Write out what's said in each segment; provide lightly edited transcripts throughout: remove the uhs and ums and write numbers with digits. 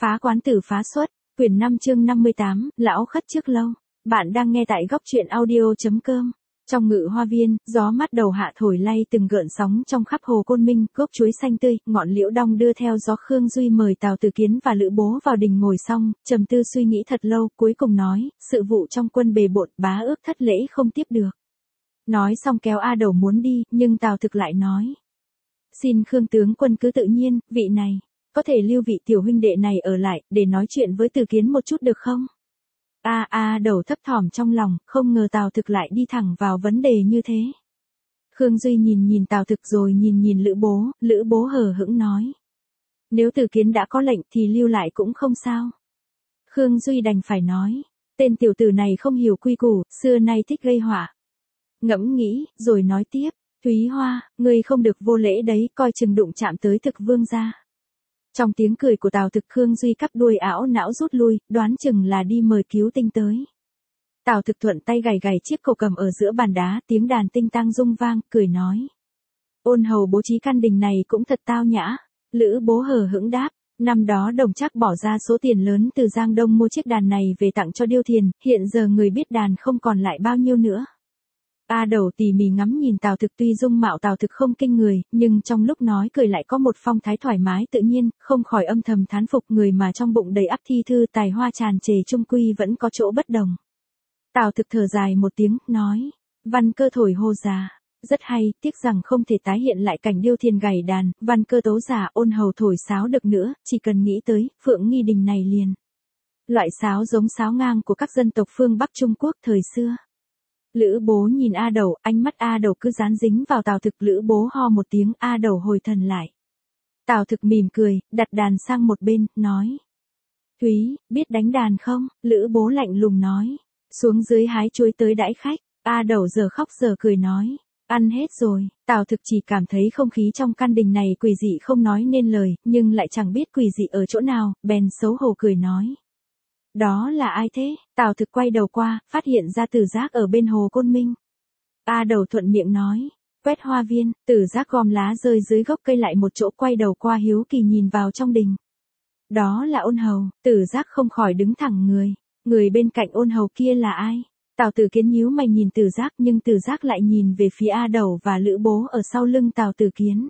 Phá quán tử phá xuất, quyển 5 chương 58, lão khất trước lâu. Bạn đang nghe tại góc truyện audio.com. Trong ngự hoa viên, gió mát đầu hạ thổi lay từng gợn sóng trong khắp hồ Côn Minh, gốc chuối xanh tươi, ngọn liễu đong đưa theo gió. Khương Duy mời Tào Từ Kiến và Lữ Bố vào đình ngồi xong, trầm tư suy nghĩ thật lâu, cuối cùng nói, sự vụ trong quân bề bộn, bá ước thất lễ không tiếp được. Nói xong kéo A Đầu muốn đi, nhưng Tào Thực lại nói. Xin Khương tướng quân cứ tự nhiên, vị này, có thể lưu vị tiểu huynh đệ này ở lại, để nói chuyện với Từ Kiến một chút được không? A Đầu thấp thỏm trong lòng, không ngờ Tào Thực lại đi thẳng vào vấn đề như thế. Khương Duy nhìn Tào Thực rồi nhìn Lữ Bố hờ hững nói. Nếu Từ Kiến đã có lệnh thì lưu lại cũng không sao. Khương Duy đành phải nói, tên tiểu tử này không hiểu quy củ, xưa nay thích gây họa. Ngẫm nghĩ, rồi nói tiếp, Thúy Hoa, ngươi không được vô lễ đấy, coi chừng đụng chạm tới Thực vương gia. Trong tiếng cười của Tào Thực, Khương Duy cắp đuôi ảo não rút lui, đoán chừng là đi mời cứu tinh tới. Tào Thực thuận tay gảy chiếc cổ cầm ở giữa bàn đá, tiếng đàn tinh tang rung vang, cười nói. Ôn hầu bố trí căn đình này cũng thật tao nhã. Lữ Bố hờ hững đáp, năm đó Đồng Trác bỏ ra số tiền lớn từ Giang Đông mua chiếc đàn này về tặng cho Điêu Thiền, hiện giờ người biết đàn không còn lại bao nhiêu nữa. A Đầu tỉ mỉ ngắm nhìn Tào Thực, tuy dung mạo Tào Thực không kinh người, nhưng trong lúc nói cười lại có một phong thái thoải mái tự nhiên, không khỏi âm thầm thán phục người mà trong bụng đầy ắp thi thư tài hoa tràn trề chung quy vẫn có chỗ bất đồng. Tào Thực thở dài một tiếng, nói, văn cơ thổi hô già, rất hay, tiếc rằng không thể tái hiện lại cảnh Điêu Thiền gảy đàn, văn cơ tấu giả ôn hầu thổi sáo được nữa, chỉ cần nghĩ tới Phượng Nghi Đình này liền. Loại sáo giống sáo ngang của các dân tộc phương Bắc Trung Quốc thời xưa. Lữ Bố nhìn A Đầu, ánh mắt A Đầu cứ dán dính vào Tào Thực. Lữ Bố ho một tiếng, A Đầu hồi thần lại. Tào Thực mỉm cười, đặt đàn sang một bên, nói. Thúy, biết đánh đàn không? Lữ Bố lạnh lùng nói. Xuống dưới hái chuối tới đãi khách. A Đầu giờ khóc giờ cười nói. Ăn hết rồi. Tào Thực chỉ cảm thấy không khí trong căn đình này quỷ dị không nói nên lời, nhưng lại chẳng biết quỷ dị ở chỗ nào, bèn xấu hổ cười nói. Đó là ai thế? Tào Thực quay đầu qua, phát hiện ra Tử Giác ở bên hồ Côn Minh. A Đầu thuận miệng nói, quét hoa viên. Tử Giác gom lá rơi dưới gốc cây lại một chỗ, quay đầu qua hiếu kỳ nhìn vào trong đình. Đó là Ôn hầu. Tử Giác không khỏi đứng thẳng người. Người bên cạnh Ôn hầu kia là ai? Tào Từ Kiến nhíu mày nhìn Tử Giác, nhưng Tử Giác lại nhìn về phía A Đầu và Lữ Bố ở sau lưng Tào Từ Kiến.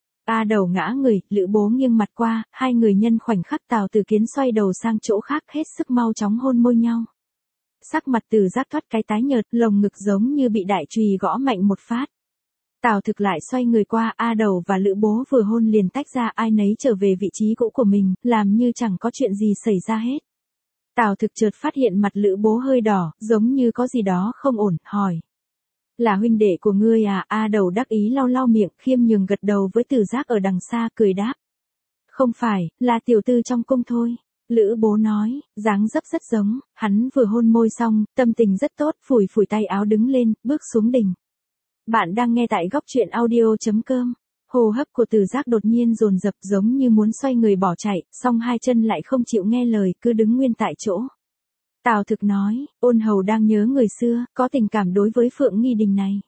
A Đầu ngã người, Lữ Bố nghiêng mặt qua, hai người nhân khoảnh khắc. Tào Từ Kiến xoay đầu sang chỗ khác, hết sức mau chóng hôn môi nhau. Sắc mặt Tử Giác thoát cái tái nhợt, lồng ngực giống như bị đại chùy gõ mạnh một phát. Tào Thực lại xoay người qua, A Đầu và Lữ Bố vừa hôn liền tách ra, ai nấy trở về vị trí cũ của mình, làm như chẳng có chuyện gì xảy ra hết. Tào Thực chợt phát hiện mặt Lữ Bố hơi đỏ, giống như có gì đó không ổn, hỏi. Là huynh đệ của ngươi à? A Đầu đắc ý lau miệng, khiêm nhường gật đầu với Tử Giác ở đằng xa, cười đáp. Không phải, là tiểu tư trong cung thôi. Lữ Bố nói, dáng dấp rất giống. Hắn vừa hôn môi xong, tâm tình rất tốt, phủi tay áo đứng lên, bước xuống đình. Bạn đang nghe tại góc truyện audio.com. Hô hấp của Tử Giác đột nhiên dồn dập, giống như muốn xoay người bỏ chạy, song hai chân lại không chịu nghe lời, cứ đứng nguyên tại chỗ. Tào Thực nói, Ôn hầu đang nhớ người xưa, có tình cảm đối với Phượng Nghi Đình này.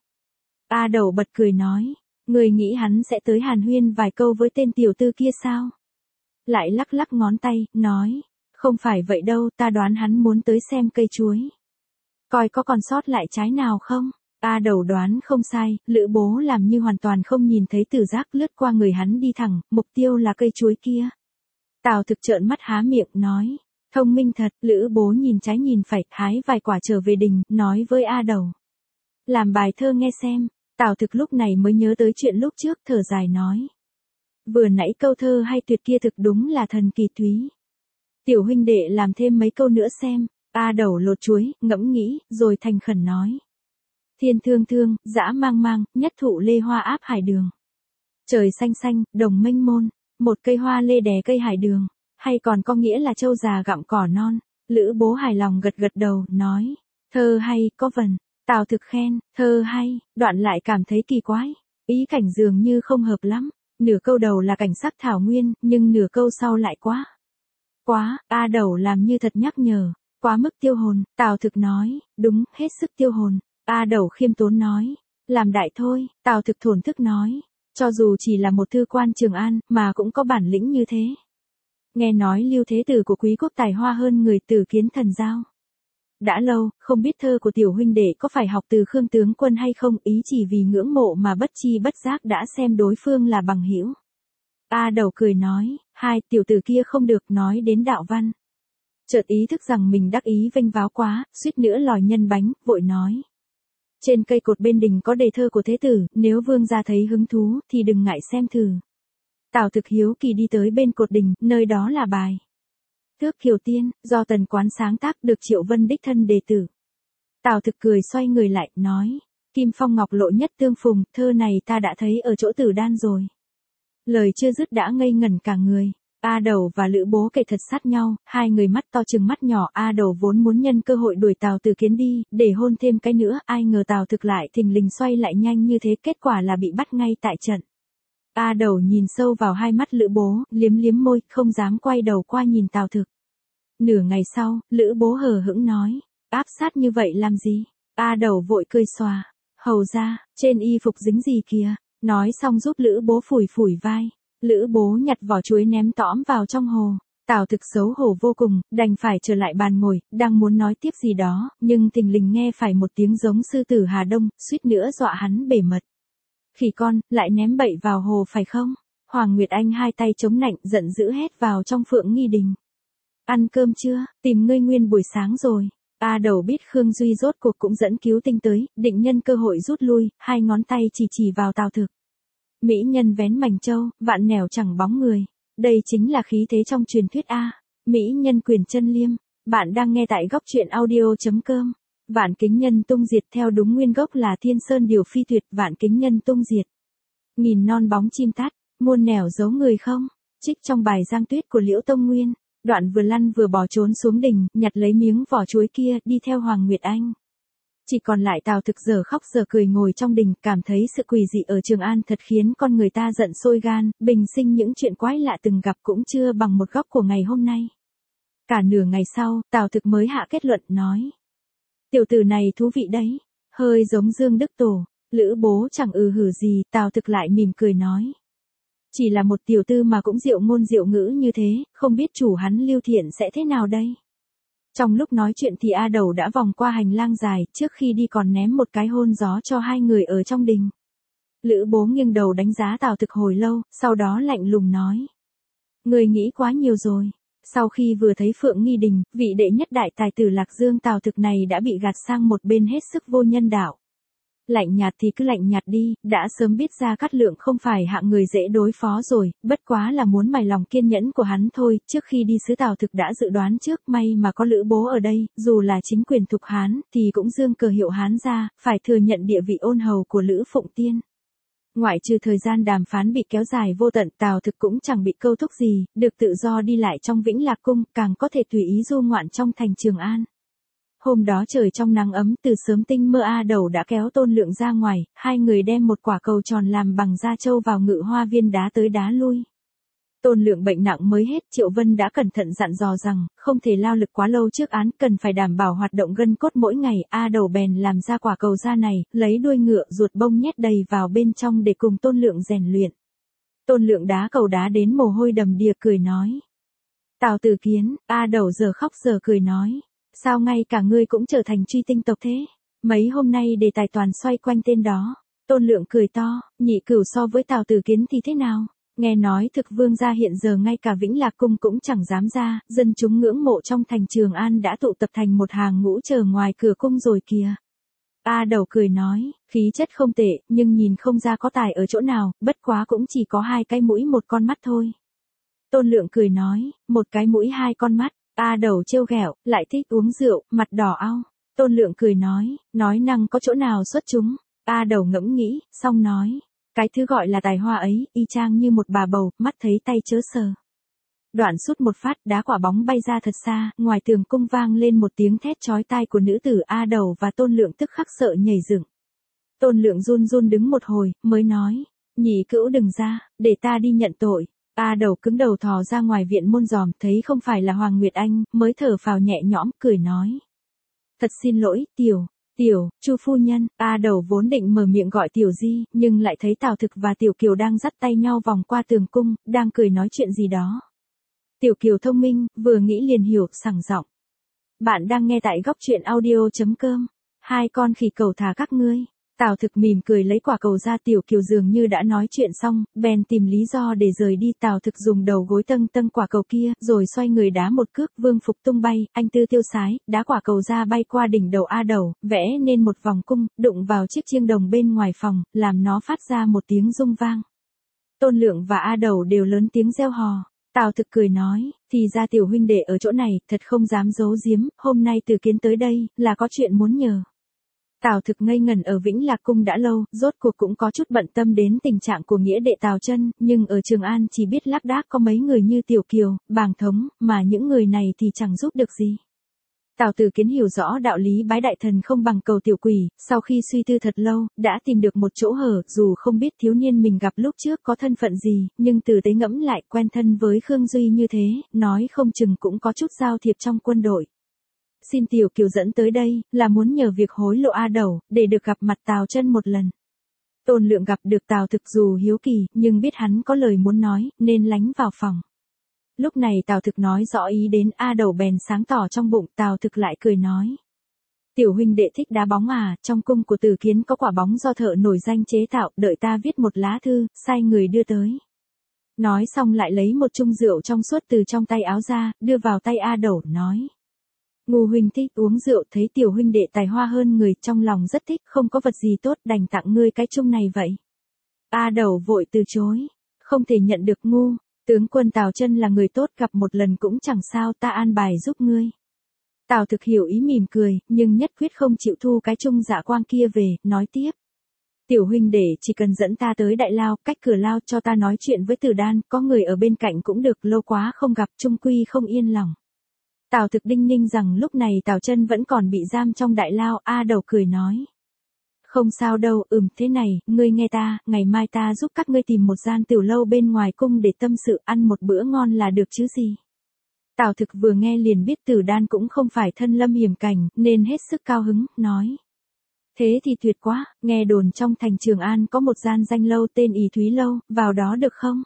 A Đầu bật cười nói, người nghĩ hắn sẽ tới hàn huyên vài câu với tên tiểu tư kia sao? Lại lắc ngón tay, nói, không phải vậy đâu, ta đoán hắn muốn tới xem cây chuối. Coi có còn sót lại trái nào không? A Đầu đoán không sai, Lữ Bố làm như hoàn toàn không nhìn thấy Tử Giác, lướt qua người hắn đi thẳng, mục tiêu là cây chuối kia. Tào Thực trợn mắt há miệng, nói. Thông minh thật. Lữ Bố nhìn trái nhìn phải, hái vài quả trở về đình, nói với A Đầu. Làm bài thơ nghe xem. Tào Thực lúc này mới nhớ tới chuyện lúc trước, thở dài nói. Vừa nãy câu thơ hay tuyệt kia thực đúng là thần kỳ Thúy. Tiểu huynh đệ làm thêm mấy câu nữa xem. A Đầu lột chuối, ngẫm nghĩ, rồi thành khẩn nói. Thiên thương, dã mang, nhất thụ lê hoa áp hải đường. Trời xanh, đồng mênh môn, một cây hoa lê đè cây hải đường. Hay còn có nghĩa là trâu già gặm cỏ non. Lữ Bố hài lòng gật đầu, nói. Thơ hay, có vần. Tào Thực khen, thơ hay, đoạn lại cảm thấy kỳ quái. Ý cảnh dường như không hợp lắm. Nửa câu đầu là cảnh sắc thảo nguyên, nhưng nửa câu sau lại quá. A Đầu làm như thật nhắc nhở. Quá mức tiêu hồn. Tào Thực nói, đúng, hết sức tiêu hồn. A Đầu khiêm tốn nói. Làm đại thôi. Tào Thực thổn thức nói. Cho dù chỉ là một thư quan Trường An, mà cũng có bản lĩnh như thế. Nghe nói Lưu Thế Tử của quý quốc tài hoa hơn người, Tử Kiến thần giao. Đã lâu, không biết thơ của tiểu huynh đệ có phải học từ Khương tướng quân hay không, ý chỉ vì ngưỡng mộ mà bất chi bất giác đã xem đối phương là bằng hữu. A Đầu cười nói, hai tiểu tử kia không được nói đến đạo văn. Chợt ý thức rằng mình đắc ý vênh váo quá, suýt nữa lòi nhân bánh, vội nói. Trên cây cột bên đình có đề thơ của Thế Tử, nếu vương gia thấy hứng thú thì đừng ngại xem thử. Tào Thực hiếu kỳ đi tới bên cột đình, nơi đó là bài Thước Kiều Tiên, do Tần Quán sáng tác, được Triệu Vân đích thân đề tử. Tào Thực cười xoay người lại, nói, Kim phong ngọc lộ nhất tương phùng, thơ này ta đã thấy ở chỗ Tử Đan rồi. Lời chưa dứt đã ngây ngẩn cả người. A Đầu và Lữ Bố kề thật sát nhau, hai người mắt to trừng mắt nhỏ. A Đầu vốn muốn nhân cơ hội đuổi Tào Tử Kiến đi, để hôn thêm cái nữa, ai ngờ Tào Thực lại thình lình xoay lại nhanh như thế, kết quả là bị bắt ngay tại trận. A Đầu nhìn sâu vào hai mắt Lữ Bố, liếm liếm môi, không dám quay đầu qua nhìn Tào Thực. Nửa ngày sau, Lữ Bố hờ hững nói, áp sát như vậy làm gì? A Đầu vội cười xòa, hầu ra, trên y phục dính gì kìa? Nói xong giúp Lữ Bố phủi phủi vai. Lữ Bố nhặt vỏ chuối ném tõm vào trong hồ. Tào Thực xấu hổ vô cùng, đành phải trở lại bàn ngồi, đang muốn nói tiếp gì đó, nhưng thình lình nghe phải một tiếng giống sư tử Hà Đông, suýt nữa dọa hắn bể mật. Khỉ con, lại ném bậy vào hồ phải không? Hoàng Nguyệt Anh hai tay chống nạnh, giận dữ hét vào trong Phượng Nghi Đình. Ăn cơm chưa, tìm ngươi nguyên buổi sáng rồi. A Đầu biết Khương Duy rốt cuộc cũng dẫn cứu tinh tới, định nhân cơ hội rút lui, hai ngón tay chỉ vào Tào Thực. Mỹ nhân vén mảnh châu, vạn nẻo chẳng bóng người. Đây chính là khí thế trong truyền thuyết A. Mỹ nhân quyền chân liêm. Bạn đang nghe tại góc truyện audio.com. Vạn kính nhân tung diệt, theo đúng nguyên gốc là Thiên Sơn điều phi tuyệt, vạn kính nhân tung diệt. Nghìn non bóng chim tát, muôn nẻo giấu người không. Trích trong bài Giang Tuyết của Liễu Tông Nguyên. Đoạn vừa lăn vừa bò trốn xuống đình, nhặt lấy miếng vỏ chuối kia, đi theo Hoàng Nguyệt Anh. Chỉ còn lại Tào Thực giờ khóc giờ cười ngồi trong đình, cảm thấy sự quỷ dị ở Trường An thật khiến con người ta giận sôi gan, bình sinh những chuyện quái lạ từng gặp cũng chưa bằng một góc của ngày hôm nay. Cả nửa ngày sau, Tào Thực mới hạ kết luận, nói. Tiểu tử này thú vị đấy, hơi giống Dương Đức Tổ. Lữ Bố chẳng hử gì, Tào Thực lại mỉm cười nói. Chỉ là một tiểu tư mà cũng diệu ngôn diệu ngữ như thế, không biết chủ hắn Lưu Thiện sẽ thế nào đây? Trong lúc nói chuyện thì A Đầu đã vòng qua hành lang dài, trước khi đi còn ném một cái hôn gió cho hai người ở trong đình. Lữ Bố nghiêng đầu đánh giá Tào Thực hồi lâu, sau đó lạnh lùng nói. Người nghĩ quá nhiều rồi. Sau khi vừa thấy Phượng Nghi Đình, vị đệ nhất đại tài tử Lạc Dương, Tào Thực này đã bị gạt sang một bên hết sức vô nhân đạo. Lạnh nhạt thì cứ lạnh nhạt đi, đã sớm biết Gia Cát Lượng không phải hạng người dễ đối phó rồi, bất quá là muốn mài lòng kiên nhẫn của hắn thôi. Trước khi đi xứ Tào Thực đã dự đoán trước, may mà có Lữ Bố ở đây, dù là chính quyền thục Hán, thì cũng dương cờ hiệu Hán ra, phải thừa nhận địa vị ôn hầu của Lữ Phụng Tiên. Ngoại trừ thời gian đàm phán bị kéo dài vô tận, Tào Thực cũng chẳng bị câu thúc gì, được tự do đi lại trong Vĩnh Lạc Cung, càng có thể tùy ý du ngoạn trong thành Trường An. Hôm đó trời trong nắng ấm, từ sớm tinh mơ A Đầu đã kéo Tôn Lượng ra ngoài, hai người đem một quả cầu tròn làm bằng da trâu vào Ngự Hoa Viên đá tới đá lui. Tôn Lượng bệnh nặng mới hết, Triệu Vân đã cẩn thận dặn dò rằng, không thể lao lực quá lâu trước án, cần phải đảm bảo hoạt động gân cốt mỗi ngày. A Đầu bèn làm ra quả cầu da này, lấy đuôi ngựa ruột bông nhét đầy vào bên trong để cùng Tôn Lượng rèn luyện. Tôn Lượng đá cầu đá đến mồ hôi đầm đìa, cười nói. Tào Tử Kiến. A Đầu giờ khóc giờ cười nói. Sao ngay cả ngươi cũng trở thành truy tinh tộc thế? Mấy hôm nay đề tài toàn xoay quanh tên đó. Tôn Lượng cười to, Nhị Cửu so với Tào Tử Kiến thì thế nào? Nghe nói Thực Vương gia hiện giờ ngay cả Vĩnh Lạc Cung cũng chẳng dám ra, dân chúng ngưỡng mộ trong thành Trường An đã tụ tập thành một hàng ngũ chờ ngoài cửa cung rồi kìa. A Đầu cười nói, khí chất không tệ, nhưng nhìn không ra có tài ở chỗ nào, bất quá cũng chỉ có hai cái mũi một con mắt thôi. Tôn Lượng cười nói, một cái mũi hai con mắt. A Đầu trêu ghẹo, lại thích uống rượu, mặt đỏ au. Tôn Lượng cười nói năng có chỗ nào xuất chúng. A Đầu ngẫm nghĩ, xong nói, cái thứ gọi là tài hoa ấy, y chang như một bà bầu, mắt thấy tay chớ sờ. Đoạn sút một phát, đá quả bóng bay ra thật xa, ngoài tường cung vang lên một tiếng thét chói tai của nữ tử. A Đầu và Tôn Lượng tức khắc sợ nhảy dựng. Tôn Lượng run run đứng một hồi, mới nói, Nhị Cữu đừng ra, để ta đi nhận tội. A Đầu cứng đầu thò ra ngoài viện môn giòm, thấy không phải là Hoàng Nguyệt Anh, mới thở phào nhẹ nhõm, cười nói. Thật xin lỗi, Chu phu nhân. A Đầu vốn định mở miệng gọi Tiểu Di, nhưng lại thấy Tào Thực và Tiểu Kiều đang dắt tay nhau vòng qua tường cung, đang cười nói chuyện gì đó. Tiểu Kiều thông minh, vừa nghĩ liền hiểu, sảng giọng. Bạn đang nghe tại góc truyện audio.com. Hai con khỉ cầu thả các ngươi. Tào Thực mỉm cười lấy quả cầu ra. Tiểu Kiều dường như đã nói chuyện xong, bèn tìm lý do để rời đi. Tào Thực dùng đầu gối tâng tâng quả cầu kia, rồi xoay người đá một cước, vương phục tung bay, anh tư tiêu sái, đá quả cầu ra bay qua đỉnh đầu A Đầu, vẽ nên một vòng cung, đụng vào chiếc chiêng đồng bên ngoài phòng, làm nó phát ra một tiếng rung vang. Tôn Lượng và A Đầu đều lớn tiếng reo hò. Tào Thực cười nói, thì ra tiểu huynh đệ ở chỗ này, thật không dám giấu giếm, hôm nay Từ Kiến tới đây, là có chuyện muốn nhờ. Tào Thực ngây ngẩn ở Vĩnh Lạc Cung đã lâu, rốt cuộc cũng có chút bận tâm đến tình trạng của nghĩa đệ Tào Chân, nhưng ở Trường An chỉ biết lác đác có mấy người như Tiểu Kiều, Bàng Thống, mà những người này thì chẳng giúp được gì. Tào Từ Kiến hiểu rõ đạo lý bái đại thần không bằng cầu tiểu quỷ, sau khi suy tư thật lâu, đã tìm được một chỗ hở, dù không biết thiếu niên mình gặp lúc trước có thân phận gì, nhưng từ tế ngẫm lại quen thân với Khương Duy như thế, nói không chừng cũng có chút giao thiệp trong quân đội. Xin Tiểu Kiều dẫn tới đây, là muốn nhờ việc hối lộ A Đầu, để được gặp mặt Tào Chân một lần. Tôn Lượng gặp được Tào Thực dù hiếu kỳ, nhưng biết hắn có lời muốn nói, nên lánh vào phòng. Lúc này Tào Thực nói rõ ý đến A Đầu bèn sáng tỏ trong bụng. Tào Thực lại cười nói. Tiểu huynh đệ thích đá bóng à, trong cung của Từ Kiến có quả bóng do thợ nổi danh chế tạo, đợi ta viết một lá thư, sai người đưa tới. Nói xong lại lấy một chung rượu trong suốt từ trong tay áo ra, đưa vào tay A Đầu, nói. Ngô huynh thích uống rượu, thấy tiểu huynh đệ tài hoa hơn người, trong lòng rất thích, không có vật gì tốt, đành tặng ngươi cái chung này vậy. A Đầu vội từ chối, không thể nhận được. Ngu, tướng quân Tào Chân là người tốt, gặp một lần cũng chẳng sao, ta an bài giúp ngươi. Tào Thực hiểu ý mỉm cười, nhưng nhất quyết không chịu thu cái chung dạ quang kia về, nói tiếp. Tiểu huynh đệ chỉ cần dẫn ta tới đại lao, cách cửa lao cho ta nói chuyện với Tử Đan, có người ở bên cạnh cũng được, lâu quá không gặp, chung quy không yên lòng. Tào Thực đinh ninh rằng lúc này Tào Chân vẫn còn bị giam trong đại lao. A Đầu cười nói. Không sao đâu, thế này, ngươi nghe ta, ngày mai ta giúp các ngươi tìm một gian tiểu lâu bên ngoài cung để tâm sự, ăn một bữa ngon là được chứ gì. Tào Thực vừa nghe liền biết Tử Đan cũng không phải thân lâm hiểm cảnh, nên hết sức cao hứng, nói. Thế thì tuyệt quá, nghe đồn trong thành Trường An có một gian danh lâu tên Ỷ Thúy Lâu, vào đó được không?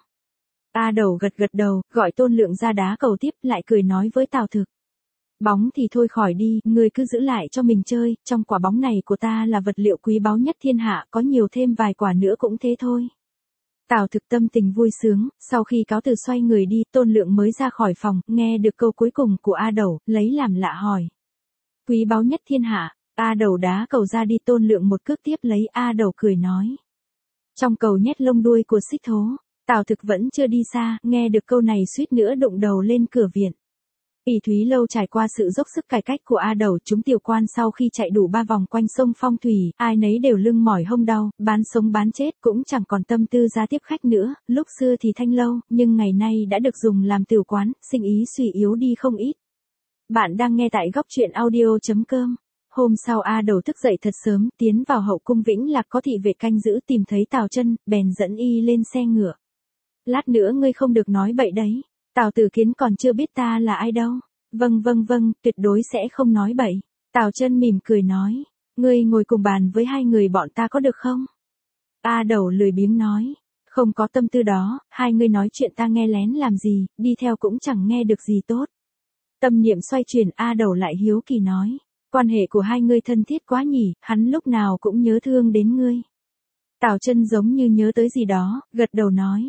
A Đầu gật đầu, gọi Tôn Lượng ra đá cầu tiếp, lại cười nói với Tào Thực. Bóng thì thôi khỏi đi, ngươi cứ giữ lại cho mình chơi, trong quả bóng này của ta là vật liệu quý báu nhất thiên hạ, có nhiều thêm vài quả nữa cũng thế thôi. Tào Thực tâm tình vui sướng, sau khi cáo từ xoay người đi, Tôn Lượng mới ra khỏi phòng, nghe được câu cuối cùng của A Đầu, lấy làm lạ hỏi. Quý báu nhất thiên hạ, A Đầu đá cầu ra đi. Tôn Lượng một cước tiếp lấy. A Đầu cười nói. Trong cầu nhét lông đuôi của xích thố. Tào Thực vẫn chưa đi xa, nghe được câu này suýt nữa đụng đầu lên cửa viện. Ỷ Thúy Lâu trải qua sự dốc sức cải cách của A Đầu, chúng tiểu quan sau khi chạy đủ 3 vòng quanh sông Phong Thủy, ai nấy đều lưng mỏi hông đau, bán sống bán chết, cũng chẳng còn tâm tư ra tiếp khách nữa. Lúc xưa thì thanh lâu, nhưng ngày nay đã được dùng làm tiểu quán, sinh ý suy yếu đi không ít. Bạn đang nghe tại góc truyện audio.com. Hôm sau A Đầu thức dậy thật sớm, tiến vào hậu cung Vĩnh Lạc có thị vệ canh giữ, tìm thấy Tào Chân, bèn dẫn y lên xe ngựa. Lát nữa ngươi không được nói bậy đấy. Tào Từ Kiến còn chưa biết ta là ai đâu. Vâng, tuyệt đối sẽ không nói bậy. Tào Chân mỉm cười nói. Ngươi ngồi cùng bàn với hai người bọn ta có được không? A Đầu lười biếng nói. Không có tâm tư đó, hai người nói chuyện ta nghe lén làm gì, đi theo cũng chẳng nghe được gì tốt. Tâm niệm xoay chuyển. A Đầu lại hiếu kỳ nói. Quan hệ của hai ngươi thân thiết quá nhỉ, hắn lúc nào cũng nhớ thương đến ngươi. Tào Chân giống như nhớ tới gì đó, gật đầu nói.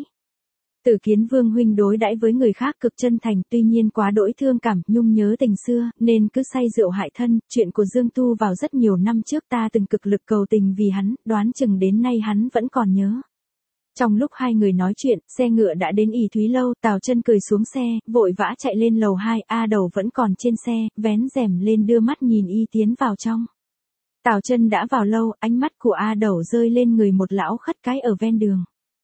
Từ Kiến Vương huynh đối đãi với người khác cực chân thành, tuy nhiên quá đỗi thương cảm, nhung nhớ tình xưa, nên cứ say rượu hại thân. Chuyện của Dương Tu vào rất nhiều năm trước ta từng cực lực cầu tình vì hắn, đoán chừng đến nay hắn vẫn còn nhớ. Trong lúc hai người nói chuyện, xe ngựa đã đến Ỷ Thúy Lâu. Tào Chân cười xuống xe, vội vã chạy lên lầu 2. A Đầu vẫn còn trên xe, vén rèm lên đưa mắt nhìn y tiến vào trong. Tào Chân đã vào lâu, ánh mắt của A Đầu rơi lên người một lão khất cái ở ven đường.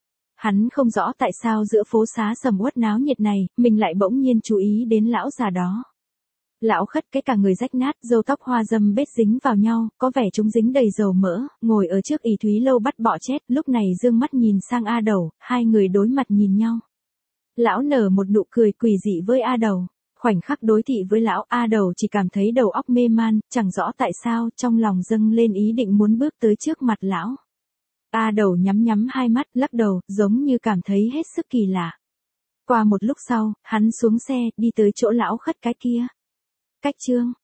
Hắn không rõ tại sao giữa phố xá sầm uất náo nhiệt này, mình lại bỗng nhiên chú ý đến lão già đó. Lão khất cái cả người rách nát, râu tóc hoa râm bết dính vào nhau, có vẻ chúng dính đầy dầu mỡ, ngồi ở trước Ỷ Thúy Lâu bắt bọ chết, lúc này dương mắt nhìn sang A Đầu, hai người đối mặt nhìn nhau. Lão nở một nụ cười quỷ dị với A Đầu. Khoảnh khắc đối thị với lão, A Đầu chỉ cảm thấy đầu óc mê man, chẳng rõ tại sao, trong lòng dâng lên ý định muốn bước tới trước mặt lão. A Đầu nhắm hai mắt, lắc đầu, giống như cảm thấy hết sức kỳ lạ. Qua một lúc sau, hắn xuống xe, đi tới chỗ lão khất cái kia. Cách chương